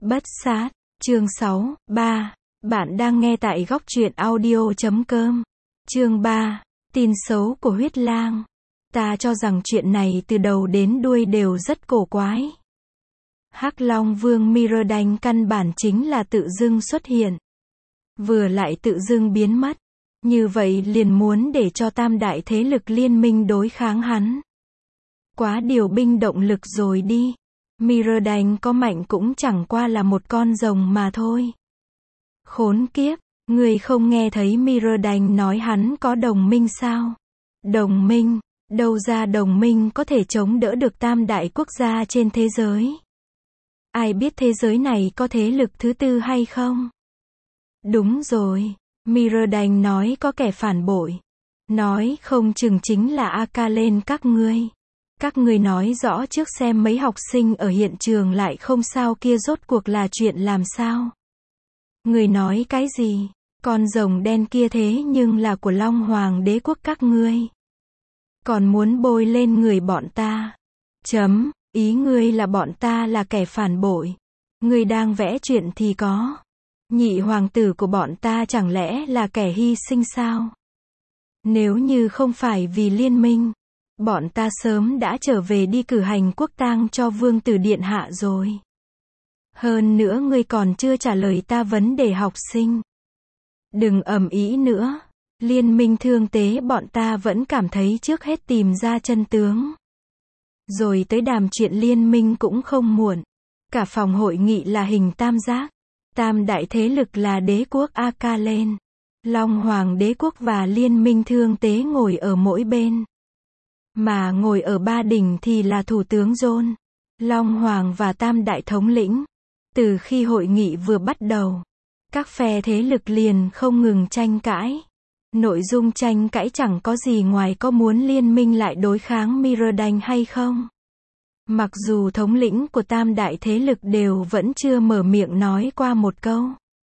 Bất sát, chương 6, 3. Bạn đang nghe tại góc truyện audio.com. Chương 3. Tin xấu của huyết lang. Ta cho rằng chuyện này từ đầu đến đuôi đều rất cổ quái. Hắc Long Vương Myrddin căn bản chính là tự dưng xuất hiện. Vừa lại tự dưng biến mất. Như vậy liền muốn để cho tam đại thế lực liên minh đối kháng hắn. Quá điều binh động lực rồi đi. Myrddin có mạnh cũng chẳng qua là một con rồng mà thôi. Khốn kiếp, người không nghe thấy Myrddin nói hắn có đồng minh sao? Đồng minh, đâu ra đồng minh có thể chống đỡ được tam đại quốc gia trên thế giới? Ai biết thế giới này có thế lực thứ tư hay không? Đúng rồi, Myrddin nói có kẻ phản bội. Nói không chừng chính là Akalen các ngươi. Các ngươi nói rõ trước xem mấy học sinh ở hiện trường lại không sao kia rốt cuộc là chuyện làm sao? Người nói cái gì? Con rồng đen kia thế nhưng là của Long Hoàng đế quốc các ngươi. Còn muốn bôi lên người bọn ta. Ý ngươi là bọn ta là kẻ phản bội. Ngươi đang vẽ chuyện thì có. Nhị hoàng tử của bọn ta chẳng lẽ là kẻ hy sinh sao? Nếu như không phải vì liên minh, bọn ta sớm đã trở về đi cử hành quốc tang cho vương tử điện hạ rồi. Hơn nữa ngươi còn chưa trả lời ta vấn đề học sinh. Đừng ầm ĩ nữa. Liên minh thương tế bọn ta vẫn cảm thấy trước hết tìm ra chân tướng. Rồi tới đàm chuyện liên minh cũng không muộn. Cả phòng hội nghị là hình tam giác. Tam đại thế lực là đế quốc Akalen, Long Hoàng đế quốc và liên minh thương tế ngồi ở mỗi bên. Mà ngồi ở ba đỉnh thì là thủ tướng John, Long Hoàng và tam đại thống lĩnh. Từ khi hội nghị vừa bắt đầu, các phe thế lực liền không ngừng tranh cãi. Nội dung tranh cãi chẳng có gì ngoài có muốn liên minh lại đối kháng Myrddin hay không. Mặc dù thống lĩnh của tam đại thế lực đều vẫn chưa mở miệng nói qua một câu.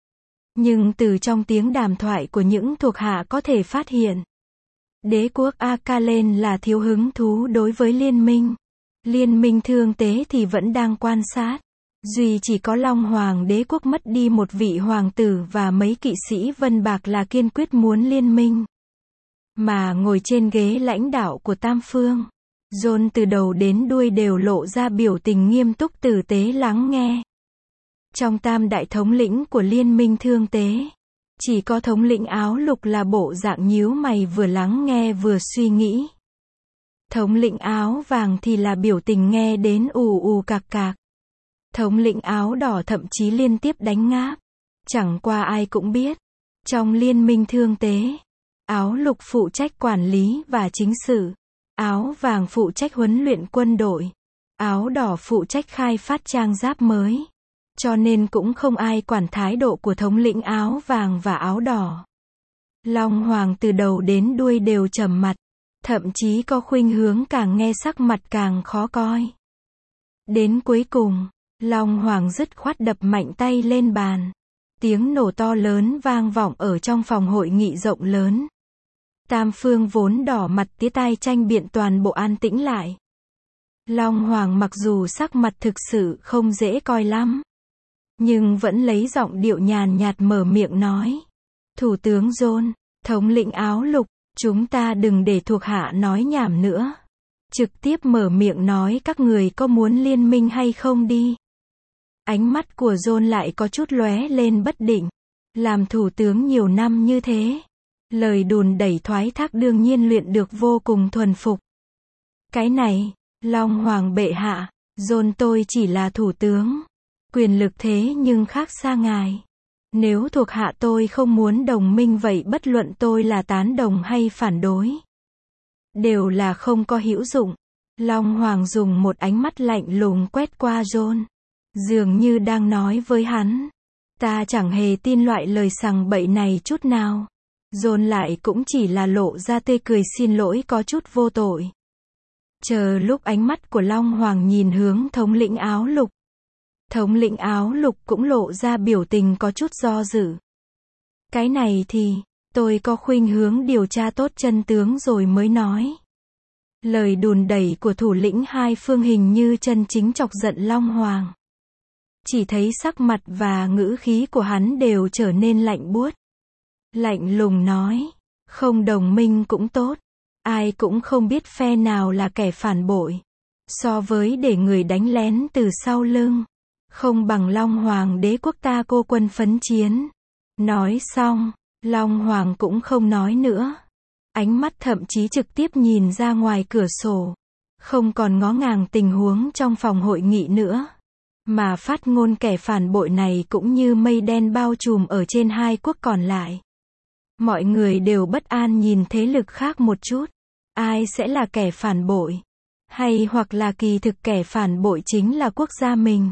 Nhưng từ trong tiếng đàm thoại của những thuộc hạ có thể phát hiện. Đế quốc Akalen là thiếu hứng thú đối với liên minh. Liên minh thương tế thì vẫn đang quan sát. Duy chỉ có Long Hoàng đế quốc mất đi một vị hoàng tử và mấy kỵ sĩ Vân Bạc là kiên quyết muốn liên minh. Mà ngồi trên ghế lãnh đạo của Tam Phương, John từ đầu đến đuôi đều lộ ra biểu tình nghiêm túc tử tế lắng nghe. Trong tam đại thống lĩnh của liên minh thương tế, chỉ có thống lĩnh áo lục là bộ dạng nhíu mày vừa lắng nghe vừa suy nghĩ. Thống lĩnh áo vàng thì là biểu tình nghe đến ù ù cạc cạc. Thống lĩnh áo đỏ thậm chí liên tiếp đánh ngáp. Chẳng qua ai cũng biết, trong liên minh thương tế, áo lục phụ trách quản lý và chính sự, áo vàng phụ trách huấn luyện quân đội, áo đỏ phụ trách khai phát trang giáp mới. Cho nên cũng không ai quản thái độ của thống lĩnh áo vàng và áo đỏ. Long Hoàng từ đầu đến đuôi đều trầm mặt, thậm chí có khuynh hướng càng nghe sắc mặt càng khó coi. Đến cuối cùng, Long Hoàng dứt khoát đập mạnh tay lên bàn. Tiếng nổ to lớn vang vọng ở trong phòng hội nghị rộng lớn. Tam phương vốn đỏ mặt tía tai tranh biện toàn bộ an tĩnh lại. Long Hoàng mặc dù sắc mặt thực sự không dễ coi lắm, nhưng vẫn lấy giọng điệu nhàn nhạt mở miệng nói. Thủ tướng John, thống lĩnh áo lục, chúng ta đừng để thuộc hạ nói nhảm nữa. Trực tiếp mở miệng nói các người có muốn liên minh hay không đi. Ánh mắt của John lại có chút lóe lên bất định. Làm thủ tướng nhiều năm như thế, lời đùn đẩy thoái thác đương nhiên luyện được vô cùng thuần phục. Cái này, Long Hoàng bệ hạ, John tôi chỉ là thủ tướng. Quyền lực thế nhưng khác xa ngài. Nếu thuộc hạ tôi không muốn đồng minh vậy bất luận tôi là tán đồng hay phản đối, đều là không có hữu dụng. Long Hoàng dùng một ánh mắt lạnh lùng quét qua John. Dường như đang nói với hắn. Ta chẳng hề tin loại lời sằng bậy này chút nào. John lại cũng chỉ là lộ ra tươi cười xin lỗi có chút vô tội. Chờ lúc ánh mắt của Long Hoàng nhìn hướng thống lĩnh áo lục. Thống lĩnh áo lục cũng lộ ra biểu tình có chút do dự. Cái này thì, tôi có khuynh hướng điều tra tốt chân tướng rồi mới nói. Lời đùn đẩy của thủ lĩnh hai phương hình như chân chính chọc giận Long Hoàng. chỉ thấy sắc mặt và ngữ khí của hắn đều trở nên lạnh buốt. Lạnh lùng nói, không đồng minh cũng tốt, ai cũng không biết phe nào là kẻ phản bội. So với để người đánh lén từ sau lưng, không bằng Long Hoàng đế quốc ta cô quân phấn chiến. Nói xong, Long Hoàng cũng không nói nữa. Ánh mắt thậm chí trực tiếp nhìn ra ngoài cửa sổ, không còn ngó ngàng tình huống trong phòng hội nghị nữa. Mà phát ngôn kẻ phản bội này cũng như mây đen bao trùm ở trên hai quốc còn lại. Mọi người đều bất an nhìn thế lực khác một chút. Ai sẽ là kẻ phản bội? Hay hoặc là kỳ thực kẻ phản bội chính là quốc gia mình?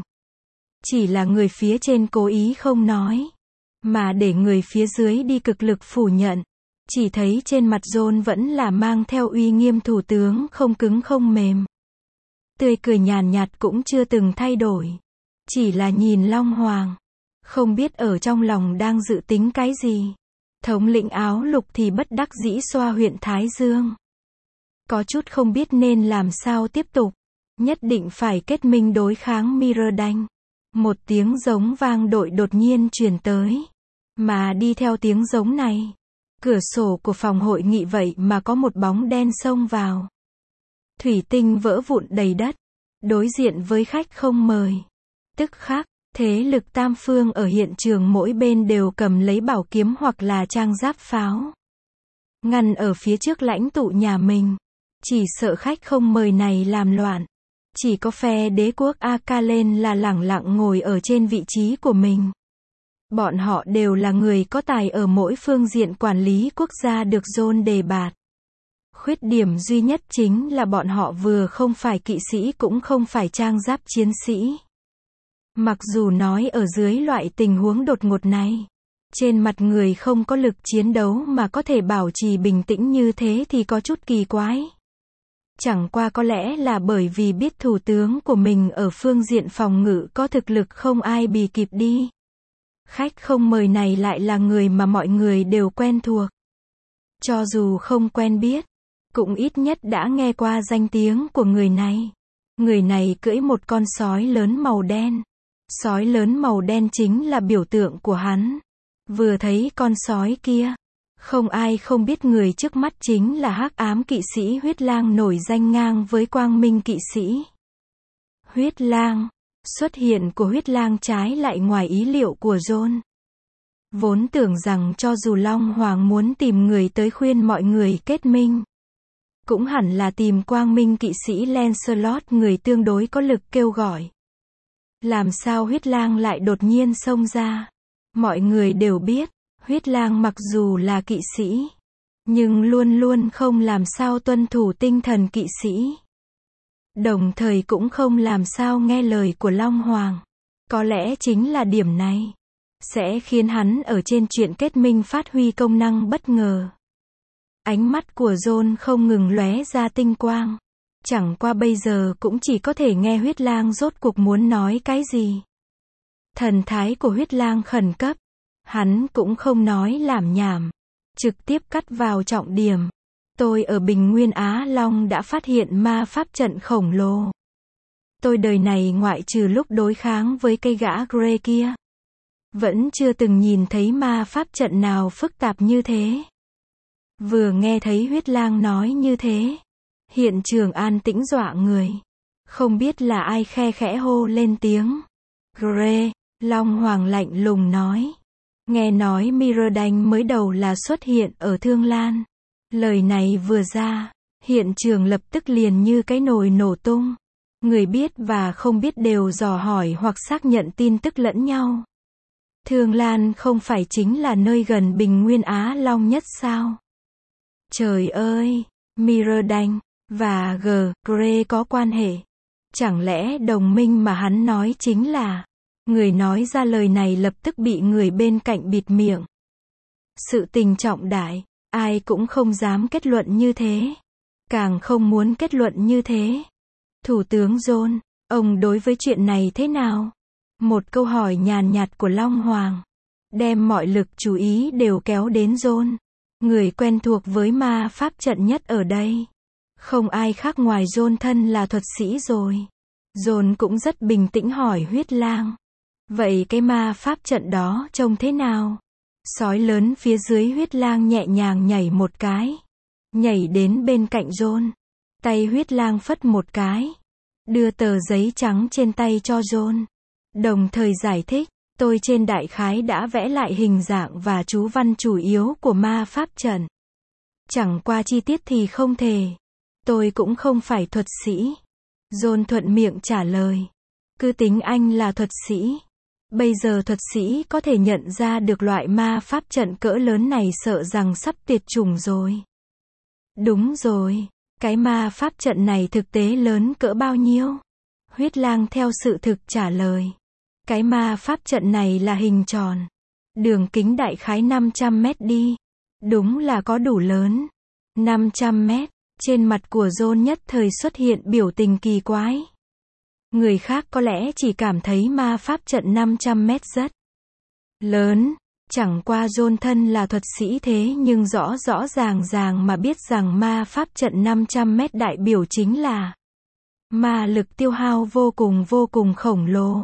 Chỉ là người phía trên cố ý không nói, mà để người phía dưới đi cực lực phủ nhận. Chỉ thấy trên mặt John vẫn là mang theo uy nghiêm thủ tướng không cứng không mềm. Tươi cười nhàn nhạt cũng chưa từng thay đổi. Chỉ là nhìn Long Hoàng, không biết ở trong lòng đang dự tính cái gì. Thống lĩnh áo lục thì bất đắc dĩ xoa huyện Thái Dương. Có chút không biết nên làm sao tiếp tục. Nhất định phải kết minh đối kháng Myrddin. Một tiếng giống vang dội đột nhiên truyền tới. Mà đi theo tiếng giống này, cửa sổ của phòng hội nghị vậy mà có một bóng đen xông vào. Thủy tinh vỡ vụn đầy đất. Đối diện với khách không mời. Tức khắc, thế lực tam phương ở hiện trường mỗi bên đều cầm lấy bảo kiếm hoặc là trang giáp pháo. Ngăn ở phía trước lãnh tụ nhà mình. Chỉ sợ khách không mời này làm loạn. Chỉ có phe đế quốc Akalen là lẳng lặng ngồi ở trên vị trí của mình. Bọn họ đều là người có tài ở mỗi phương diện quản lý quốc gia được John đề bạt. Khuyết điểm duy nhất chính là bọn họ vừa không phải kỵ sĩ cũng không phải trang giáp chiến sĩ. Mặc dù nói ở dưới loại tình huống đột ngột này, trên mặt người không có lực chiến đấu mà có thể bảo trì bình tĩnh như thế thì có chút kỳ quái. Chẳng qua có lẽ là bởi vì biết thủ tướng của mình ở phương diện phòng ngự có thực lực không ai bì kịp đi. Khách không mời này lại là người mà mọi người đều quen thuộc. Cho dù không quen biết, cũng ít nhất đã nghe qua danh tiếng của người này. Người này cưỡi một con sói lớn màu đen. Sói lớn màu đen chính là biểu tượng của hắn. Vừa thấy con sói kia, không ai không biết người trước mắt chính là hắc ám kỵ sĩ Huyết Lang nổi danh ngang với Quang Minh kỵ sĩ. Huyết Lang. Xuất hiện của Huyết Lang trái lại ngoài ý liệu của John. Vốn tưởng rằng cho dù Long Hoàng muốn tìm người tới khuyên mọi người kết minh, cũng hẳn là tìm Quang Minh kỵ sĩ Lancelot, người tương đối có lực kêu gọi. Làm sao Huyết Lang lại đột nhiên xông ra? Mọi người đều biết, Huyết Lang mặc dù là kỵ sĩ, nhưng luôn luôn không làm sao tuân thủ tinh thần kỵ sĩ. Đồng thời cũng không làm sao nghe lời của Long Hoàng. Có lẽ chính là điểm này sẽ khiến hắn ở trên chuyện kết minh phát huy công năng bất ngờ. Ánh mắt của John không ngừng lóe ra tinh quang. Chẳng qua bây giờ cũng chỉ có thể nghe Huyết Lang rốt cuộc muốn nói cái gì. Thần thái của Huyết Lang khẩn cấp. Hắn cũng không nói lảm nhảm, trực tiếp cắt vào trọng điểm. Tôi ở Bình Nguyên Á Long đã phát hiện ma pháp trận khổng lồ. Tôi đời này ngoại trừ lúc đối kháng với cây gã Grey kia, vẫn chưa từng nhìn thấy ma pháp trận nào phức tạp như thế. Vừa nghe thấy Huyết Lang nói như thế, hiện trường an tĩnh dọa người. Không biết là ai khe khẽ hô lên tiếng. Grey. Long Hoàng lạnh lùng nói. Nghe nói Myrddin mới đầu là xuất hiện ở Thương Lan. Lời này vừa ra, hiện trường lập tức liền như cái nồi nổ tung. Người biết và không biết đều dò hỏi hoặc xác nhận tin tức lẫn nhau. Thương Lan không phải chính là nơi gần Bình Nguyên Á Long nhất sao? Trời ơi, Myrddin và Grey có quan hệ. Chẳng lẽ đồng minh mà hắn nói chính là... Người nói ra lời này lập tức bị người bên cạnh bịt miệng. Sự tình trọng đại, ai cũng không dám kết luận như thế. Càng không muốn kết luận như thế. Thủ tướng John, ông đối với chuyện này thế nào? Một câu hỏi nhàn nhạt của Long Hoàng, đem mọi lực chú ý đều kéo đến John. Người quen thuộc với ma pháp trận nhất ở đây. Không ai khác ngoài John thân là thuật sĩ rồi. John cũng rất bình tĩnh hỏi Huyết Lang. Vậy cái ma pháp trận đó trông thế nào? Sói lớn phía dưới huyết lang nhẹ nhàng nhảy một cái. Nhảy đến bên cạnh John. Tay huyết lang phất một cái. Đưa tờ giấy trắng trên tay cho John. Đồng thời giải thích, tôi trên đại khái đã vẽ lại hình dạng và chú văn chủ yếu của ma pháp trận. Chẳng qua chi tiết thì không thể. Tôi cũng không phải thuật sĩ. John thuận miệng trả lời. Cứ tính anh là thuật sĩ. Bây giờ thuật sĩ có thể nhận ra được loại ma pháp trận cỡ lớn này sợ rằng sắp tuyệt chủng rồi. Đúng rồi, cái ma pháp trận này thực tế lớn cỡ bao nhiêu? Huyết lang theo sự thực trả lời. Cái ma pháp trận này là hình tròn. Đường kính đại khái 500 mét đi. Đúng là có đủ lớn. 500 mét. Trên mặt của John nhất thời xuất hiện biểu tình kỳ quái. Người khác có lẽ chỉ cảm thấy ma pháp trận 500 mét rất lớn. Chẳng qua John thân là thuật sĩ thế nhưng rõ ràng mà biết rằng ma pháp trận 500 mét đại biểu chính là ma lực tiêu hao vô cùng khổng lồ.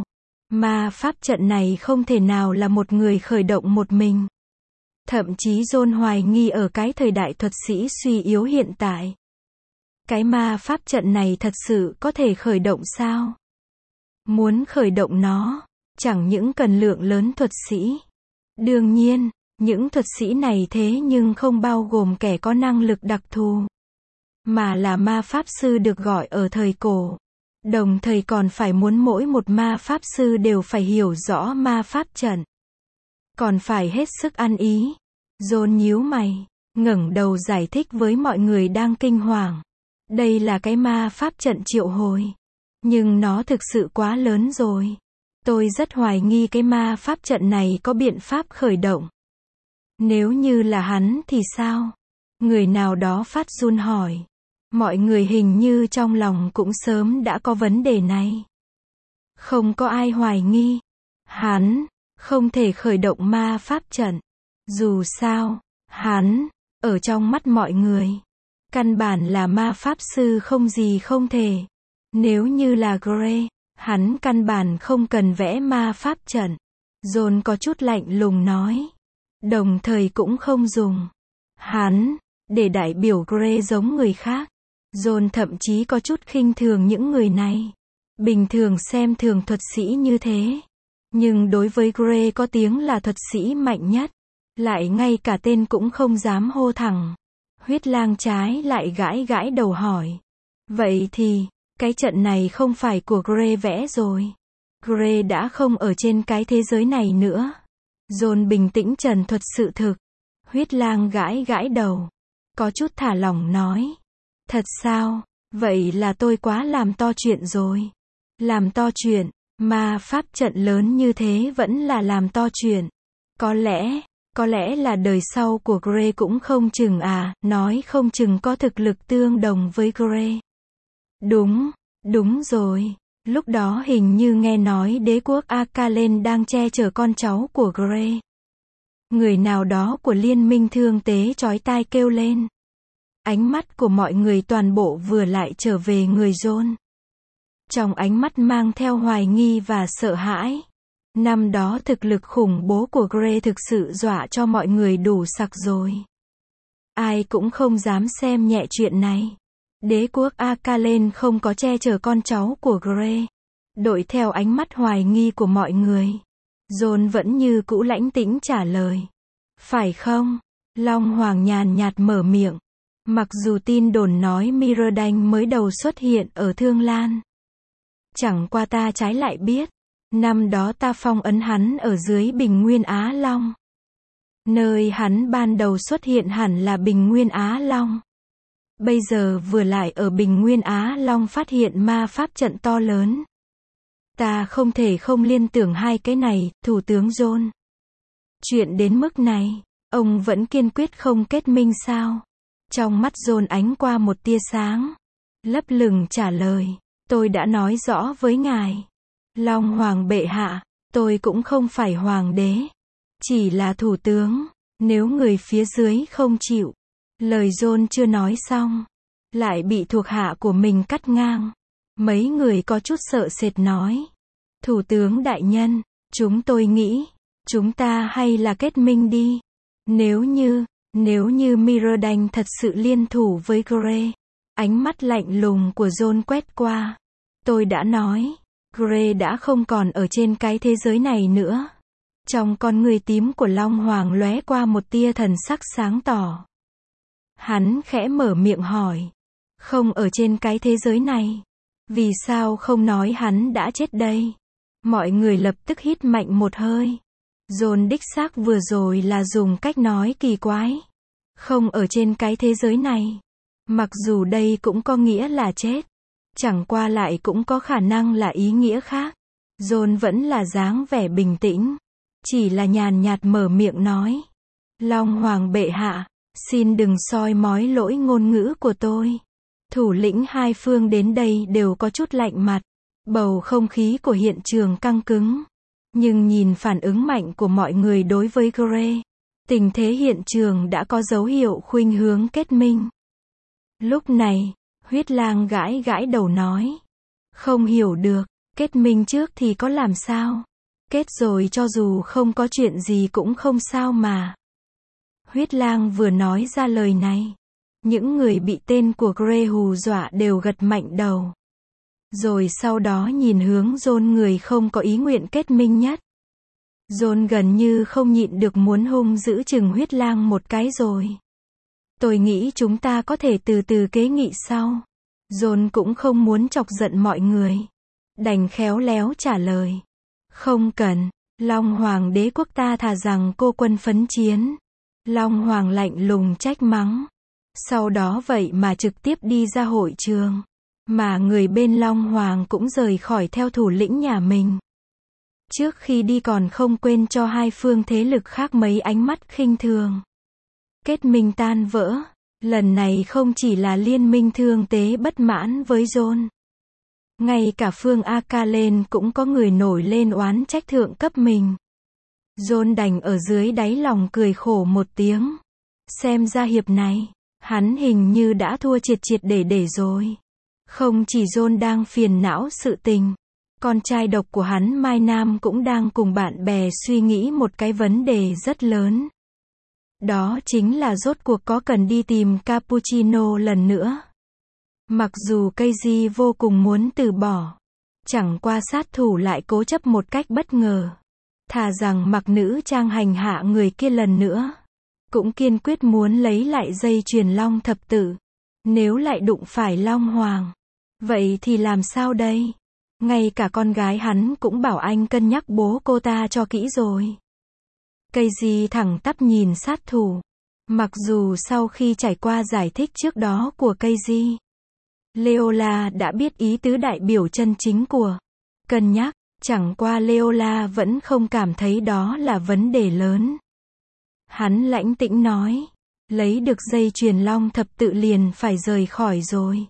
Ma pháp trận này không thể nào là một người khởi động một mình. Thậm chí John hoài nghi ở cái thời đại thuật sĩ suy yếu hiện tại. Cái ma pháp trận này thật sự có thể khởi động sao? Muốn khởi động nó, chẳng những cần lượng lớn thuật sĩ. Đương nhiên, những thuật sĩ này thế nhưng không bao gồm kẻ có năng lực đặc thù. Mà là ma pháp sư được gọi ở thời cổ. Đồng thời còn phải muốn mỗi một ma pháp sư đều phải hiểu rõ ma pháp trận. Còn phải hết sức ăn ý. John nhíu mày, ngẩng đầu giải thích với mọi người đang kinh hoàng. Đây là cái ma pháp trận triệu hồi. Nhưng nó thực sự quá lớn rồi. Tôi rất hoài nghi cái ma pháp trận này có biện pháp khởi động. Nếu như là hắn thì sao? Người nào đó phát run hỏi. Mọi người hình như trong lòng cũng sớm đã có vấn đề này. Không có ai hoài nghi. Hắn không thể khởi động ma pháp trận. Dù sao, hắn, ở trong mắt mọi người, căn bản là ma pháp sư không gì không thể. Nếu như là Gray, hắn căn bản không cần vẽ ma pháp trận. John có chút lạnh lùng nói. Đồng thời cũng không dùng hắn để đại biểu Gray giống người khác. John thậm chí có chút khinh thường những người này. Bình thường xem thường thuật sĩ như thế. Nhưng đối với Gray có tiếng là thuật sĩ mạnh nhất. Lại ngay cả tên cũng không dám hô thẳng. Huyết lang trái lại gãi đầu hỏi. Vậy thì, cái trận này không phải của Gray vẽ rồi. Gray đã không ở trên cái thế giới này nữa. John bình tĩnh trần thuật sự thực. Huyết lang gãi đầu. Có chút thả lỏng nói. Thật sao? Vậy là tôi quá làm to chuyện rồi. Làm to chuyện, ma pháp trận lớn như thế vẫn là làm to chuyện. Có lẽ là đời sau của Gray cũng không chừng nói không chừng có thực lực tương đồng với Gray. Đúng rồi. Lúc đó hình như nghe nói đế quốc Akalen đang che chở con cháu của Gray. Người nào đó của liên minh thương tế chói tai kêu lên. Ánh mắt của mọi người toàn bộ vừa lại trở về người John. Trong ánh mắt mang theo hoài nghi và sợ hãi. Năm đó thực lực khủng bố của Gray thực sự dọa cho mọi người đủ sặc rồi. Ai cũng không dám xem nhẹ chuyện này. Đế quốc Akalen không có che chở con cháu của Gray. Đội theo ánh mắt hoài nghi của mọi người. John vẫn như cũ lãnh tĩnh trả lời. Phải không? Long Hoàng nhàn nhạt mở miệng. Mặc dù tin đồn nói Mirrodin mới đầu xuất hiện ở Thương Lan. Chẳng qua ta trái lại biết. Năm đó ta phong ấn hắn ở dưới Bình Nguyên Á Long. Nơi hắn ban đầu xuất hiện hẳn là Bình Nguyên Á Long. Bây giờ vừa lại ở Bình Nguyên Á Long phát hiện ma pháp trận to lớn. Ta không thể không liên tưởng hai cái này, Thủ tướng John. Chuyện đến mức này, ông vẫn kiên quyết không kết minh sao? Trong mắt John ánh qua một tia sáng. Lấp lửng trả lời, tôi đã nói rõ với ngài. Long Hoàng bệ hạ, tôi cũng không phải hoàng đế. Chỉ là thủ tướng, nếu người phía dưới không chịu. Lời John chưa nói xong, lại bị thuộc hạ của mình cắt ngang. Mấy người có chút sợ sệt nói. Thủ tướng đại nhân, Chúng tôi nghĩ, chúng ta hay là kết minh đi. Nếu như Mirrodin thật sự liên thủ với Grey. Ánh mắt lạnh lùng của John quét qua. Tôi đã nói, Grey đã không còn ở trên cái thế giới này nữa. Trong con người tím của Long Hoàng lóe qua một tia thần sắc sáng tỏ. Hắn khẽ mở miệng hỏi. Không ở trên cái thế giới này. Vì sao không nói hắn đã chết đây? Mọi người lập tức hít mạnh một hơi. John đích xác vừa rồi là dùng cách nói kỳ quái. Không ở trên cái thế giới này. Mặc dù đây cũng có nghĩa là chết. Chẳng qua lại cũng có khả năng là ý nghĩa khác. John vẫn là dáng vẻ bình tĩnh. Chỉ là nhàn nhạt mở miệng nói. Long Hoàng bệ hạ, xin đừng soi mói lỗi ngôn ngữ của tôi. Thủ lĩnh hai phương đến đây đều có chút lạnh mặt. Bầu không khí của hiện trường căng cứng. Nhưng nhìn phản ứng mạnh của mọi người đối với Grey, tình thế hiện trường đã có dấu hiệu khuynh hướng kết minh. Lúc này, Huyết Lang gãi gãi đầu nói. Không hiểu được, kết minh trước thì có làm sao? Kết rồi cho dù không có chuyện gì cũng không sao mà. Huyết Lang vừa nói ra lời này. Những người bị tên của Grey hù dọa đều gật mạnh đầu. Rồi sau đó nhìn hướng John, người không có ý nguyện kết minh nhất. John gần như không nhịn được muốn hung dữ chừng Huyết Lang một cái rồi. Tôi nghĩ chúng ta có thể từ từ kế nghị sau. John cũng không muốn chọc giận mọi người. Đành khéo léo trả lời. Không cần, Long Hoàng đế quốc ta thà rằng cô quân phấn chiến. Long Hoàng lạnh lùng trách mắng. Sau đó vậy mà trực tiếp đi ra hội trường. Mà người bên Long Hoàng cũng rời khỏi theo thủ lĩnh nhà mình. Trước khi đi còn không quên cho hai phương thế lực khác mấy ánh mắt khinh thường. Kết minh tan vỡ. Lần này không chỉ là liên minh thương tế bất mãn với John. Ngay cả phương Akalen cũng có người nổi lên oán trách thượng cấp mình. John đành ở dưới đáy lòng cười khổ một tiếng. Xem ra hiệp này, hắn hình như đã thua triệt triệt để rồi. Không chỉ John đang phiền não sự tình. Con trai độc của hắn Mai Nam cũng đang cùng bạn bè suy nghĩ một cái vấn đề rất lớn. Đó chính là rốt cuộc có cần đi tìm Cappuccino lần nữa. Mặc dù Keiji vô cùng muốn từ bỏ. Chẳng qua sát thủ lại cố chấp một cách bất ngờ. Thà rằng mặc nữ trang hành hạ người kia lần nữa. Cũng kiên quyết muốn lấy lại dây chuyền Long thập tự. Nếu lại đụng phải Long Hoàng. Vậy thì làm sao đây? Ngay cả con gái hắn cũng bảo anh cân nhắc bố cô ta cho kỹ rồi. Keiji thẳng tắp nhìn sát thủ. Mặc dù sau khi trải qua giải thích trước đó của Keiji, Leola đã biết ý tứ đại biểu chân chính của cân nhắc, chẳng qua Leola vẫn không cảm thấy đó là vấn đề lớn. Hắn lãnh tĩnh nói, lấy được dây chuyền Long thập tự liền phải rời khỏi rồi.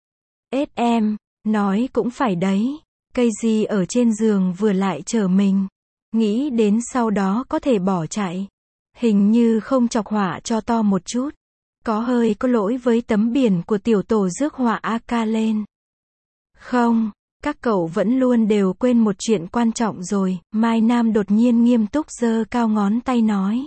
Em, nói cũng phải đấy. Keiji ở trên giường vừa lại trở mình. Nghĩ đến sau đó có thể bỏ chạy. Hình như không chọc họa cho to một chút. Có hơi có lỗi với tấm biển của tiểu tổ rước họa Akalen. Không, các cậu vẫn luôn đều quên một chuyện quan trọng rồi. Mai Nam đột nhiên nghiêm túc giơ cao ngón tay nói.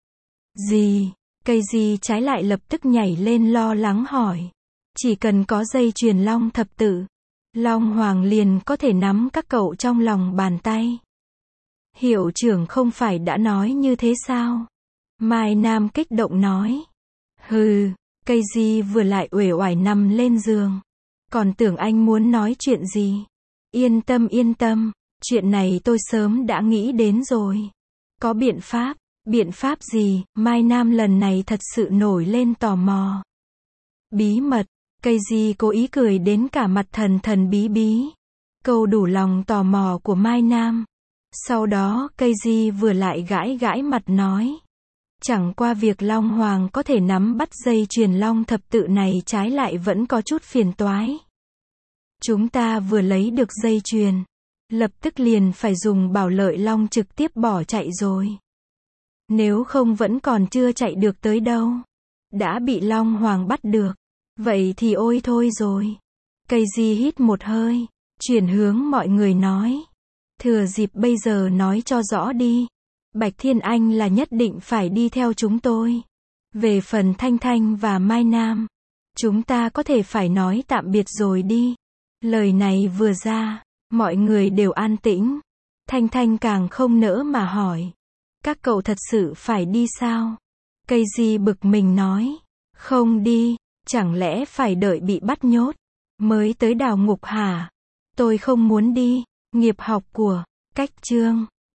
Gì? Keiji trái lại lập tức nhảy lên lo lắng hỏi. Chỉ cần có dây chuyền Long thập tự, Long Hoàng liền có thể nắm các cậu trong lòng bàn tay. Hiệu trưởng không phải đã nói như thế sao? Mai Nam kích động nói. Hừ, Keiji vừa lại uể oải nằm lên giường. Còn tưởng anh muốn nói chuyện gì? Yên tâm, chuyện này tôi sớm đã nghĩ đến rồi. Có biện pháp gì? Mai Nam lần này thật sự nổi lên tò mò. Bí mật, Keiji cố ý cười đến cả mặt thần bí. Câu đủ lòng tò mò của Mai Nam. Sau đó Keiji vừa lại gãi mặt nói. Chẳng qua việc Long Hoàng có thể nắm bắt dây chuyền Long thập tự này trái lại vẫn có chút phiền toái. Chúng ta vừa lấy được dây chuyền, lập tức liền phải dùng bảo lợi Long trực tiếp bỏ chạy rồi. Nếu không vẫn còn chưa chạy được tới đâu. Đã bị Long Hoàng bắt được. Vậy thì ôi thôi rồi. Keiji hít một hơi, chuyển hướng mọi người nói. Thừa dịp bây giờ nói cho rõ đi. Bạch Thiên Anh là nhất định phải đi theo chúng tôi. Về phần Thanh Thanh và Mai Nam, chúng ta có thể phải nói tạm biệt rồi đi. Lời này vừa ra, mọi người đều an tĩnh. Thanh Thanh càng không nỡ mà hỏi. Các cậu thật sự phải đi sao? Cây Di bực mình nói. Không đi, chẳng lẽ phải đợi bị bắt nhốt mới tới đào ngục hả? Tôi không muốn đi. Nghiệp học của Cách Trương